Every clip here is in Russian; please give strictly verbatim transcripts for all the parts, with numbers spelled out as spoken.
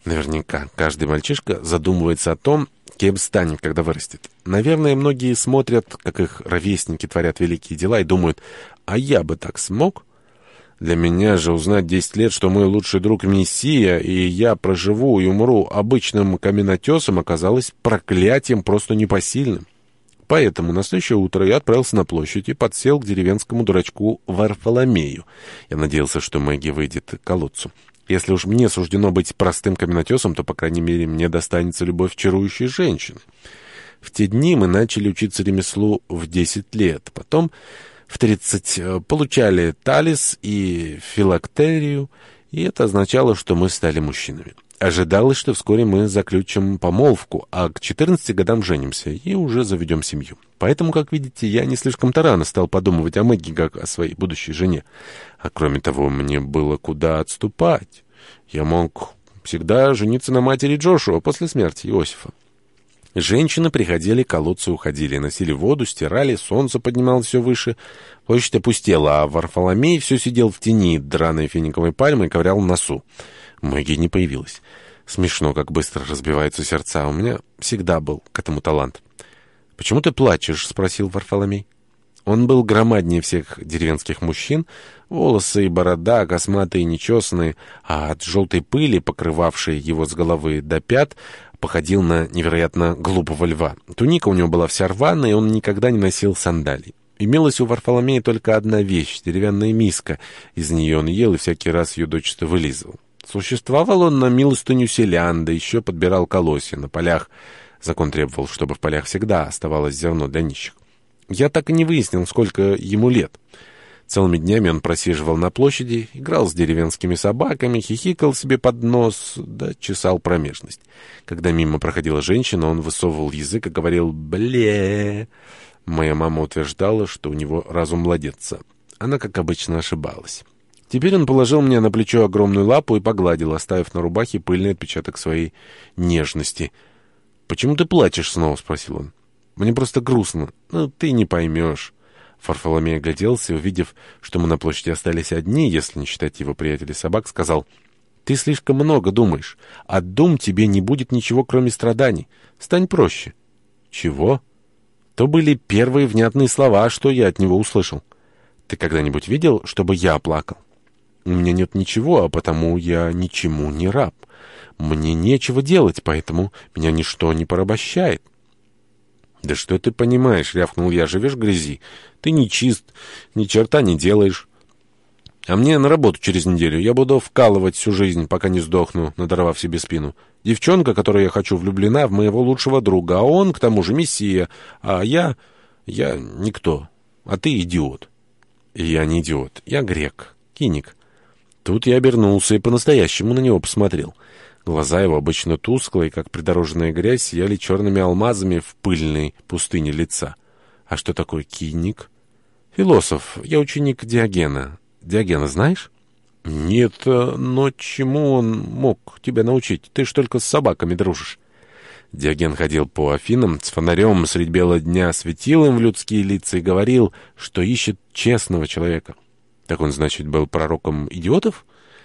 Наверняка каждый мальчишка задумывается о том, кем станет, когда вырастет. Наверное, многие смотрят, как их ровесники творят великие дела, и думают, а я бы так смог? Для меня же узнать десять лет, что мой лучший друг Мессия, и я проживу и умру обычным каменотесом, оказалось проклятием просто непосильным. Поэтому на следующее утро я отправился на площадь и подсел к деревенскому дурачку Варфоломею. Я надеялся, что Мэгги выйдет к колодцу. Если уж мне суждено быть простым каменотесом, то, по крайней мере, мне достанется любовь чарующей женщины. В те дни мы начали учиться ремеслу в десять лет. Потом в тридцать получали талис и филактерию, и это означало, что мы стали мужчинами. Ожидалось, что вскоре мы заключим помолвку, а к четырнадцати годам женимся и уже заведем семью. Поэтому, как видите, я не слишком-то рано стал подумывать о Мэгги как о своей будущей жене. А кроме того, мне было куда отступать. Я мог всегда жениться на матери Джошуа после смерти Иосифа. Женщины приходили к колодцу и уходили, носили воду, стирали, солнце поднималось все выше, площадь опустела, а Варфоломей все сидел в тени драной финиковой пальмы и ковырял в носу. Мэгги не появилась. Смешно, как быстро разбиваются сердца. У меня всегда был к этому талант. «Почему ты плачешь?» — спросил Варфоломей. Он был громаднее всех деревенских мужчин, волосы и борода косматые и нечесанные, а от желтой пыли, покрывавшей его с головы до пят, походил на невероятно глупого льва. Туника у него была вся рваная, и он никогда не носил сандалий. Имелась у Варфоломея только одна вещь — деревянная миска. Из нее он ел и всякий раз ее дочисто вылизывал. Существовал он на милостыню селян, да еще подбирал колосья на полях. Закон требовал, чтобы в полях всегда оставалось зерно для нищих. Я так и не выяснил, сколько ему лет. Целыми днями он просиживал на площади, играл с деревенскими собаками, хихикал себе под нос, да чесал промежность. Когда мимо проходила женщина, он высовывал язык и говорил «бле». Моя мама утверждала, что у него разум младенца. Она, как обычно, ошибалась. Теперь он положил мне на плечо огромную лапу и погладил, оставив на рубахе пыльный отпечаток своей нежности. «Почему ты плачешь?» — снова спросил он. «Мне просто грустно. Ну, ты не поймешь». Варфоломей огляделся и, увидев, что мы на площади остались одни, если не считать его приятелей собак, сказал: «Ты слишком много думаешь. От дум тебе не будет ничего, кроме страданий. Стань проще». «Чего?» То были первые внятные слова, что я от него услышал. «Ты когда-нибудь видел, чтобы я плакал?» «У меня нет ничего, а потому я ничему не раб. Мне нечего делать, поэтому меня ничто не порабощает». «Да что ты понимаешь?» — рявкнул я. «Живешь в грязи. Ты не чист, ни черта не делаешь. А мне на работу через неделю. Я буду вкалывать всю жизнь, пока не сдохну, надорвав себе спину. Девчонка, которую я хочу, влюблена в моего лучшего друга, а он, к тому же, мессия. А я... я никто. А ты идиот». И я не идиот. Я грек. Киник. Тут я обернулся и по-настоящему на него посмотрел. Глаза его, обычно тусклые, как придорожная грязь, сияли черными алмазами в пыльной пустыне лица. А что такое киник? Философ. Я ученик Диогена. Диогена знаешь? Нет, но чему он мог тебя научить? Ты ж только с собаками дружишь. Диоген ходил по Афинам с фонарем средь бела дня, светил им в людские лица и говорил, что ищет честного человека. Так он, значит, был пророком идиотов?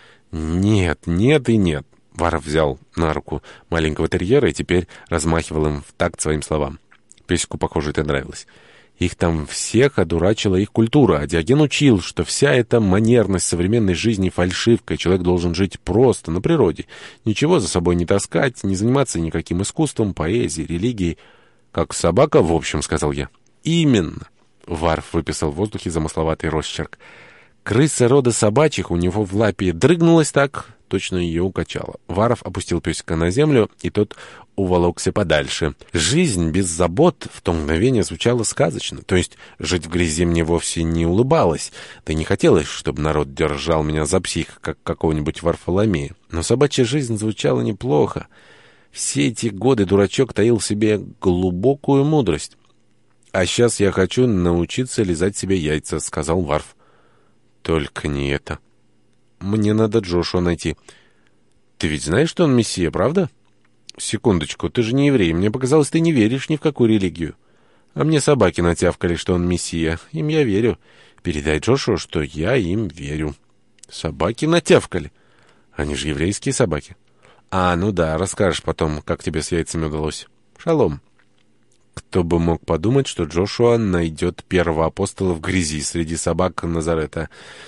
Нет, нет и нет. Варов взял на руку маленького терьера и теперь размахивал им в такт своим словам. Песику, похоже, это нравилось. Их там всех одурачила их культура, а Диоген учил, что вся эта манерность современной жизни фальшивка, и человек должен жить просто, на природе, ничего за собой не таскать, не заниматься никаким искусством, поэзией, религией. «Как собака, в общем», — сказал я. «Именно», — Варф выписал в воздухе замысловатый росчерк. «Крыса рода собачьих у него в лапе дрыгнулась так, точно ее укачало». Варов опустил песика на землю, и тот уволокся подальше. Жизнь без забот в то мгновение звучала сказочно. То есть жить в грязи мне вовсе не улыбалось. Да и не хотелось, чтобы народ держал меня за псих, как какого-нибудь Варфоломея. Но собачья жизнь звучала неплохо. Все эти годы дурачок таил в себе глубокую мудрость. «А сейчас я хочу научиться лизать себе яйца», — сказал Варф. «Только не это. Мне надо Джошуа найти». «Ты ведь знаешь, что он мессия, правда?» «Секундочку, ты же не еврей. Мне показалось, ты не веришь ни в какую религию». «А мне собаки натявкали, что он мессия. Им я верю. Передай Джошуа, что я им верю». «Собаки натявкали? Они же еврейские собаки». А, ну да, расскажешь потом, как тебе с яйцами удалось. Шалом. Кто бы мог подумать, что Джошуа найдет первого апостола в грязи среди собак Назарета.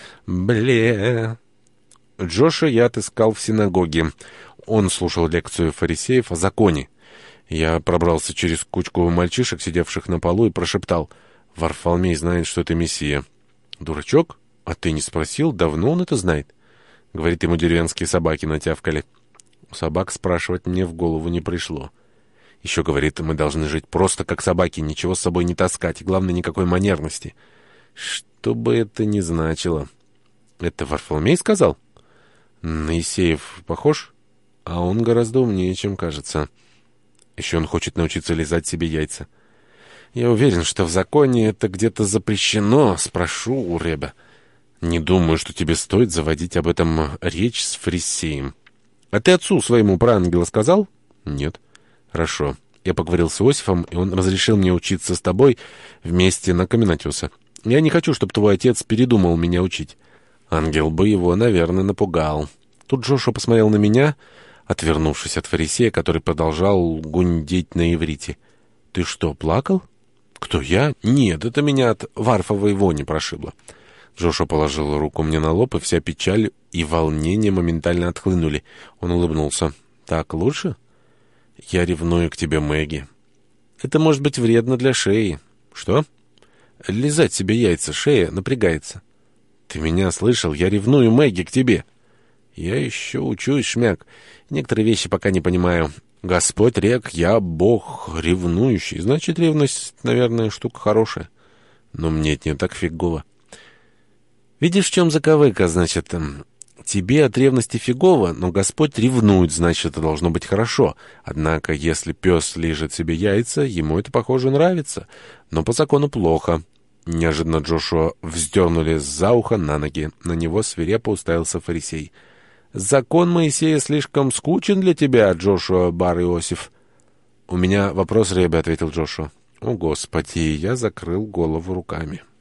Бле... Джоша я отыскал в синагоге. Он слушал лекцию фарисеев о законе. Я пробрался через кучку мальчишек, сидевших на полу, и прошептал: «Варфоломей знает, что ты Мессия». «Дурачок? А ты не спросил, давно он это знает?» Говорит, ему деревенские собаки натявкали. У собак спрашивать мне в голову не пришло. Еще говорит, мы должны жить просто как собаки, ничего с собой не таскать, и главное, никакой манерности. Что бы это ни значило. Это Варфоломей сказал? На Исеев похож? А он гораздо умнее, чем кажется. Еще он хочет научиться лизать себе яйца. Я уверен, что в законе это где-то запрещено. Спрошу у Реба. Не думаю, что тебе стоит заводить об этом речь с фарисеем. А ты отцу своему про ангела сказал? Нет. Хорошо. Я поговорил с Иосифом, и он разрешил мне учиться с тобой вместе на Коминатиуса. Я не хочу, чтобы твой отец передумал меня учить. Ангел бы его, наверное, напугал. Тут Джошуа посмотрел на меня, отвернувшись от фарисея, который продолжал гундеть на иврите. «Ты что, плакал?» «Кто, я? Нет, это меня от варфовой вони прошибло». Джошуа положил руку мне на лоб, и вся печаль и волнение моментально отхлынули. Он улыбнулся. «Так лучше?» «Я ревную к тебе, Мэгги». «Это может быть вредно для шеи». «Что?» «Лизать себе яйца, шея напрягается». «Ты меня слышал? Я ревную, Мэгги, к тебе». «Я еще учусь, шмяк. Некоторые вещи пока не понимаю. Господь рек, я Бог ревнующий. Значит, ревность, наверное, штука хорошая. Но мне это не так фигово». «Видишь, в чем заковыка, значит, тебе от ревности фигово, но Господь ревнует, значит, это должно быть хорошо. Однако, если пес лижет себе яйца, ему это, похоже, нравится. Но по закону плохо». Неожиданно Джошуа вздернули за ухо на ноги. На него свирепо уставился фарисей. «Закон Моисея слишком скучен для тебя, Джошуа бар-Иосиф». «У меня вопрос, Ребе», — ответил Джошуа. «О, Господи!» — я закрыл голову руками.